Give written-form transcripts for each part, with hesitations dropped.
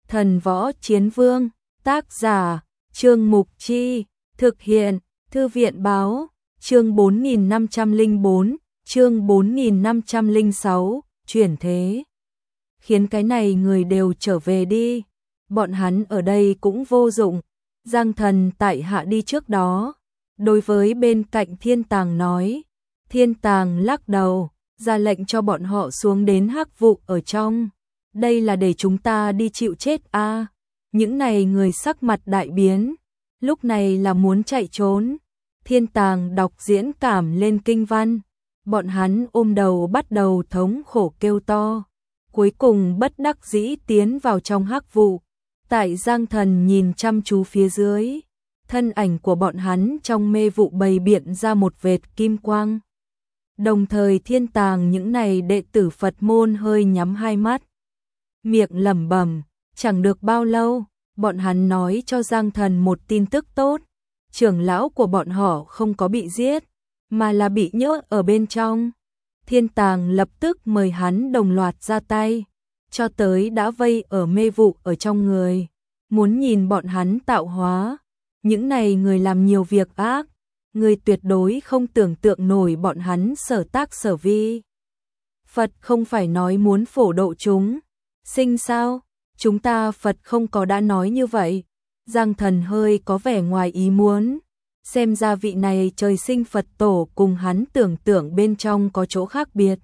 Thần Võ Chiến Vương, tác giả, Trương Mục Chi, thực hiện, Thư viện Báo, chương 4504, chương 4506, chuyển thế. Khiến cái này người đều trở về đi, bọn hắn ở đây cũng vô dụng. Giang Thần tại hạ đi trước đó, đối với bên cạnh Thiên Tàng nói. Thiên Tàng lắc đầu, ra lệnh cho bọn họ xuống đến hắc vụ ở trong. Đây là để chúng ta đi chịu chết a. Những này người sắc mặt đại biến, lúc này là muốn chạy trốn. Thiên Tàng đọc diễn cảm lên kinh văn, bọn hắn ôm đầu bắt đầu thống khổ kêu to, cuối cùng bất đắc dĩ tiến vào trong hắc vụ. Tại Giang Thần nhìn chăm chú phía dưới, thân ảnh của bọn hắn trong mê vụ bày biện ra một vệt kim quang. Đồng thời Thiên Tàng những này đệ tử Phật môn hơi nhắm hai mắt, miệng lẩm bẩm. Chẳng được bao lâu, bọn hắn nói cho Giang Thần một tin tức tốt. Trưởng lão của bọn họ không có bị giết, mà là bị nhốt ở bên trong. Thiên Tàng lập tức mời hắn đồng loạt ra tay, cho tới đã vây ở mê vụ ở trong người, muốn nhìn bọn hắn tạo hóa. Những này người làm nhiều việc ác, người tuyệt đối không tưởng tượng nổi bọn hắn sở tác sở vi. Phật không phải nói muốn phổ độ chúng sinh sao? Chúng ta Phật không có đã nói như vậy. Giang Thần hơi có vẻ ngoài ý muốn, xem ra vị này trời sinh Phật tổ cùng hắn tưởng tượng bên trong có chỗ khác biệt.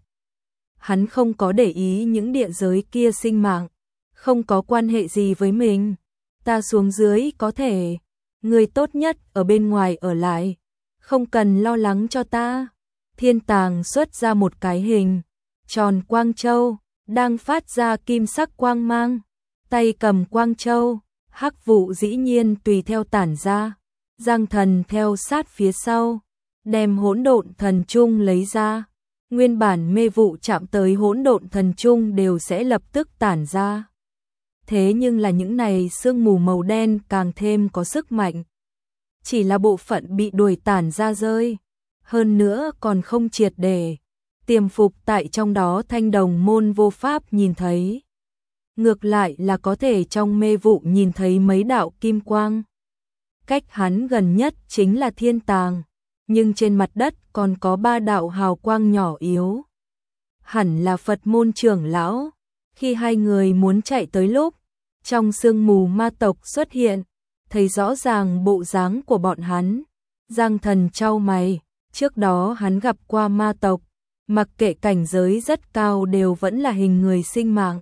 Hắn không có để ý những địa giới kia sinh mạng, không có quan hệ gì với mình. Ta xuống dưới có thể, người tốt nhất ở bên ngoài ở lại, không cần lo lắng cho ta. Thiên Tàng xuất ra một cái hình tròn quang châu, đang phát ra kim sắc quang mang, tay cầm quang châu, hắc vụ dĩ nhiên tùy theo tản ra. Giang Thần theo sát phía sau, đem hỗn độn thần trung lấy ra. Nguyên bản mê vụ chạm tới hỗn độn thần trung đều sẽ lập tức tản ra. Thế nhưng là những này sương mù màu đen càng thêm có sức mạnh. Chỉ là bộ phận bị đuổi tản ra rơi, hơn nữa còn không triệt để tiềm phục tại trong đó. Thanh Đồng môn vô pháp nhìn thấy, ngược lại là có thể trong mê vụ nhìn thấy mấy đạo kim quang. Cách hắn gần nhất chính là Thiên Tàng, nhưng trên mặt đất còn có 3 đạo hào quang nhỏ yếu. Hẳn là Phật môn trưởng lão. Khi hai người muốn chạy tới lúc, trong sương mù ma tộc xuất hiện, thấy rõ ràng bộ dáng của bọn hắn. Giang Thần chau mày, trước đó hắn gặp qua ma tộc, mặc kệ cảnh giới rất cao đều vẫn là hình người sinh mạng.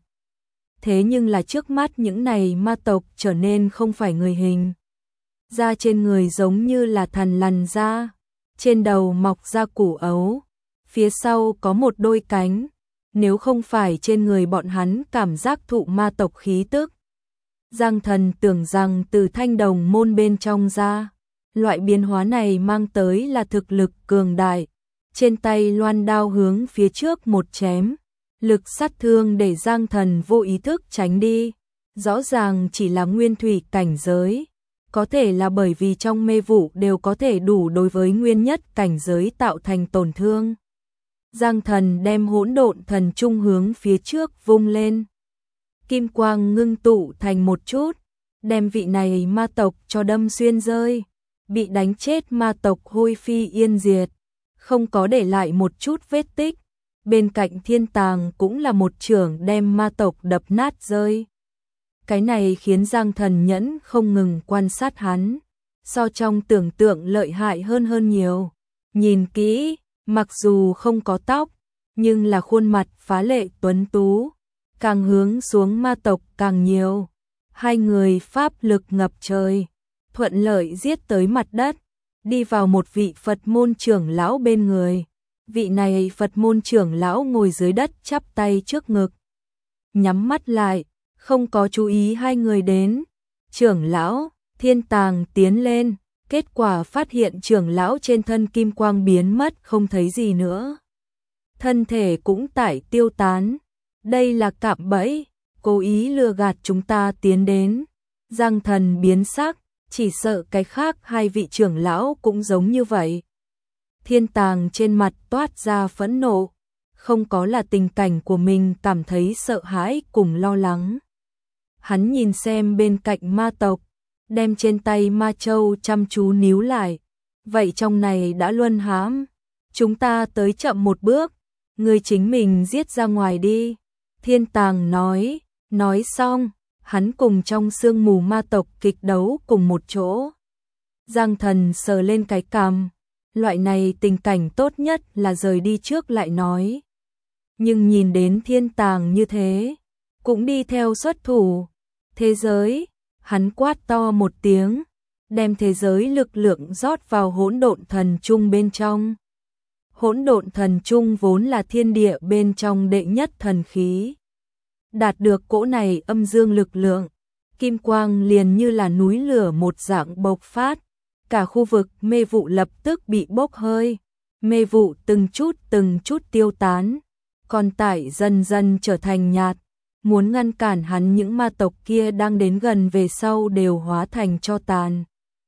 Thế nhưng là trước mắt những này ma tộc trở nên không phải người hình. Da trên người giống như là thằn lằn da, trên đầu mọc ra củ ấu, phía sau có một đôi cánh. Nếu không phải trên người bọn hắn cảm giác thụ ma tộc khí tức, Giang Thần tưởng rằng từ Thanh Đồng môn bên trong ra, loại biến hóa này mang tới là thực lực cường đại. Trên tay loan đao hướng phía trước một chém, lực sát thương để Giang Thần vô ý thức tránh đi. Rõ ràng chỉ là nguyên thủy cảnh giới, có thể là bởi vì trong mê vụ đều có thể đủ đối với nguyên nhất cảnh giới tạo thành tổn thương. Giang Thần đem hỗn độn thần trung hướng phía trước vung lên, kim quang ngưng tụ thành một chút, đem vị này ma tộc cho đâm xuyên rơi. Bị đánh chết ma tộc hôi phi yên diệt, không có để lại một chút vết tích. Bên cạnh Thiên Tàng cũng là một chưởng đem ma tộc đập nát rơi. Cái này khiến Giang Thần nhẫn không ngừng quan sát hắn, so trong tưởng tượng lợi hại hơn nhiều. Nhìn kỹ, mặc dù không có tóc, nhưng là khuôn mặt phá lệ tuấn tú, càng hướng xuống ma tộc càng nhiều. Hai người pháp lực ngập trời, thuận lợi giết tới mặt đất, đi vào một vị Phật môn trưởng lão bên người. Vị này Phật môn trưởng lão ngồi dưới đất chắp tay trước ngực, nhắm mắt lại, không có chú ý hai người đến. Trưởng lão, Thiên Tàng tiến lên, kết quả phát hiện trưởng lão trên thân kim quang biến mất không thấy gì nữa. Thân thể cũng tải tiêu tán. Đây là cạm bẫy, cố ý lừa gạt chúng ta tiến đến. Giang Thần biến sắc, chỉ sợ cái khác hai vị trưởng lão cũng giống như vậy. Thiên Tàng trên mặt toát ra phẫn nộ, không có là tình cảnh của mình cảm thấy sợ hãi cùng lo lắng. Hắn nhìn xem bên cạnh ma tộc, đem trên tay ma châu chăm chú níu lại. Vậy trong này đã luân hãm, chúng ta tới chậm một bước, ngươi chính mình giết ra ngoài đi. Thiên Tàng nói xong, hắn cùng trong sương mù ma tộc kịch đấu cùng một chỗ. Giang Thần sờ lên cái cằm, loại này tình cảnh tốt nhất là rời đi trước lại nói. Nhưng nhìn đến Thiên Tàng như thế, cũng đi theo xuất thủ. Thế giới, hắn quát to một tiếng, đem thế giới lực lượng rót vào hỗn độn thần trung bên trong. Hỗn độn thần trung vốn là thiên địa bên trong đệ nhất thần khí. Đạt được cỗ này âm dương lực lượng, kim quang liền như là núi lửa một dạng bộc phát. Cả khu vực mê vụ lập tức bị bốc hơi, mê vụ từng chút tiêu tán, còn tải dần dần trở thành nhạt. Muốn ngăn cản hắn những ma tộc kia đang đến gần về sau đều hóa thành tro tàn.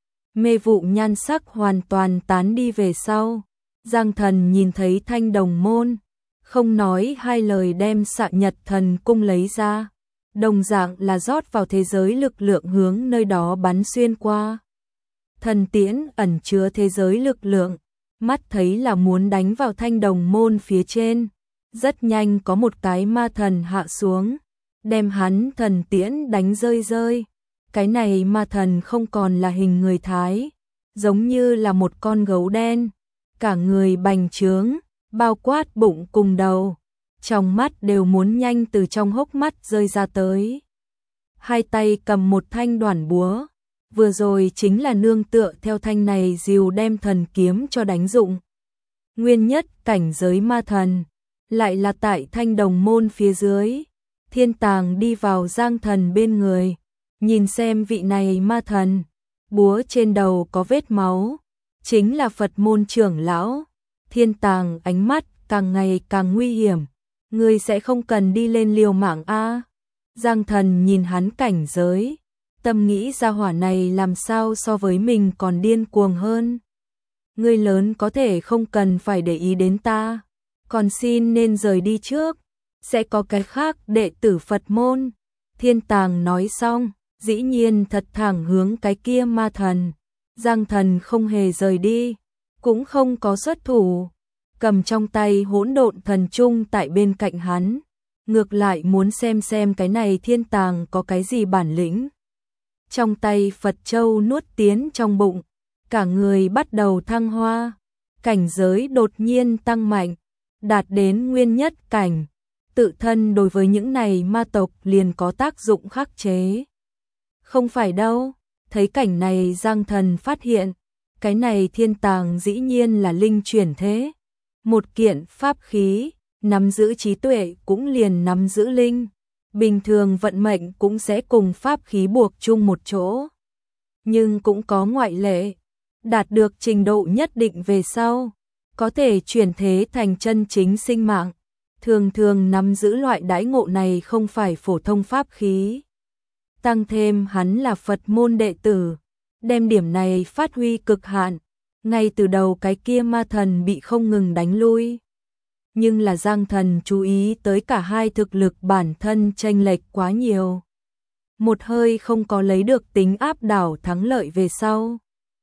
Mê vụ nhan sắc hoàn toàn tán đi về sau. Giang Thần nhìn thấy Thanh Đồng Môn, không nói hai lời đem Xạ Nhật Thần Cung lấy ra, đồng dạng là rót vào thế giới lực lượng hướng nơi đó bắn xuyên qua. Thần tiễn ẩn chứa thế giới lực lượng, mắt thấy là muốn đánh vào Thanh Đồng Môn phía trên. Rất nhanh có một cái ma thần hạ xuống, đem hắn thần tiễn đánh rơi. Cái này ma thần không còn là hình người Thái, giống như là một con gấu đen, cả người bành trướng, bao quát bụng cùng đầu, trong mắt đều muốn nhanh từ trong hốc mắt rơi ra tới. Hai tay cầm một thanh đoản búa, vừa rồi chính là nương tựa theo thanh này dìu đem thần kiếm cho đánh dụng. Nguyên nhất cảnh giới ma thần, lại là tại Thanh Đồng Môn phía dưới. Thiên Tàng đi vào Giang Thần bên người, nhìn xem vị này ma thần, búa trên đầu có vết máu, chính là Phật môn trưởng lão. Thiên Tàng ánh mắt càng ngày càng nguy hiểm, ngươi sẽ không cần đi lên liều mạng a. Giang Thần nhìn hắn cảnh giới, tâm nghĩ gia hỏa này làm sao so với mình còn điên cuồng hơn. Ngươi lớn có thể không cần phải để ý đến ta, còn xin nên rời đi trước, sẽ có cái khác đệ tử Phật môn. Thiên Tàng nói xong, dĩ nhiên thật thẳng hướng cái kia ma thần. Giang Thần không hề rời đi, cũng không có xuất thủ, cầm trong tay hỗn độn thần trung tại bên cạnh hắn, ngược lại muốn xem cái này Thiên Tàng có cái gì bản lĩnh. Trong tay Phật Châu nuốt tiến trong bụng, cả người bắt đầu thăng hoa, cảnh giới đột nhiên tăng mạnh, đạt đến nguyên nhất cảnh. Tự thân đối với những này ma tộc liền có tác dụng khắc chế. Không phải đâu, thấy cảnh này Giang Thần phát hiện, cái này Thiên Tàng dĩ nhiên là linh chuyển thế. Một kiện pháp khí, nắm giữ trí tuệ cũng liền nắm giữ linh. Bình thường vận mệnh cũng sẽ cùng pháp khí buộc chung một chỗ. Nhưng cũng có ngoại lệ, đạt được trình độ nhất định về sau, có thể chuyển thế thành chân chính sinh mạng. Thường nắm giữ loại đãi ngộ này không phải phổ thông pháp khí. Tăng thêm hắn là Phật môn đệ tử, đem điểm này phát huy cực hạn, ngay từ đầu cái kia ma thần bị không ngừng đánh lui. Nhưng là Giang Thần chú ý tới cả hai thực lực bản thân chênh lệch quá nhiều. Một hơi không có lấy được tính áp đảo thắng lợi về sau.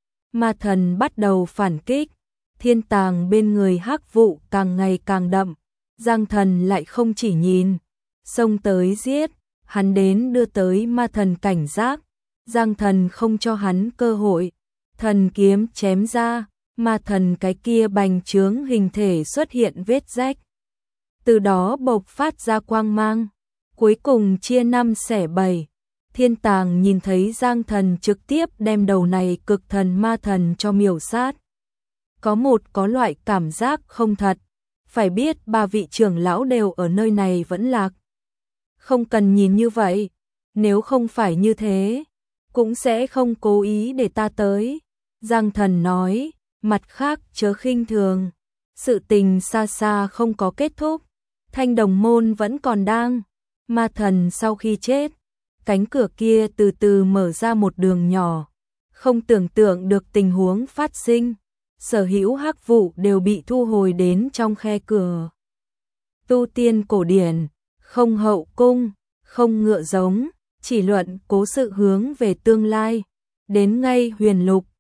Ma thần bắt đầu phản kích, Thiên Tàng bên người hắc vụ càng ngày càng đậm. Giang Thần lại không chỉ nhìn, xông tới giết, hắn đến đưa tới ma thần cảnh giác. Giang Thần không cho hắn cơ hội, thần kiếm chém ra, ma thần cái kia bành trướng hình thể xuất hiện vết rách. Từ đó bộc phát ra quang mang, cuối cùng chia 5 xẻ 7. Thiên Tàng nhìn thấy Giang Thần trực tiếp đem đầu này cực thần ma thần cho miểu sát. Có loại cảm giác không thật. Phải biết 3 vị trưởng lão đều ở nơi này vẫn lạc. Không cần nhìn như vậy, nếu không phải như thế, cũng sẽ không cố ý để ta tới. Giang Thần nói, mặt khác chớ khinh thường, sự tình xa xa không có kết thúc, Thanh Đồng Môn vẫn còn đang. Ma thần sau khi chết, cánh cửa kia từ từ mở ra một đường nhỏ, không tưởng tượng được tình huống phát sinh. Sở hữu hắc vụ đều bị thu hồi đến trong khe cửa. Tu tiên cổ điển, không hậu cung, không ngựa giống, chỉ luận cố sự hướng về tương lai. Đến ngay huyền lục,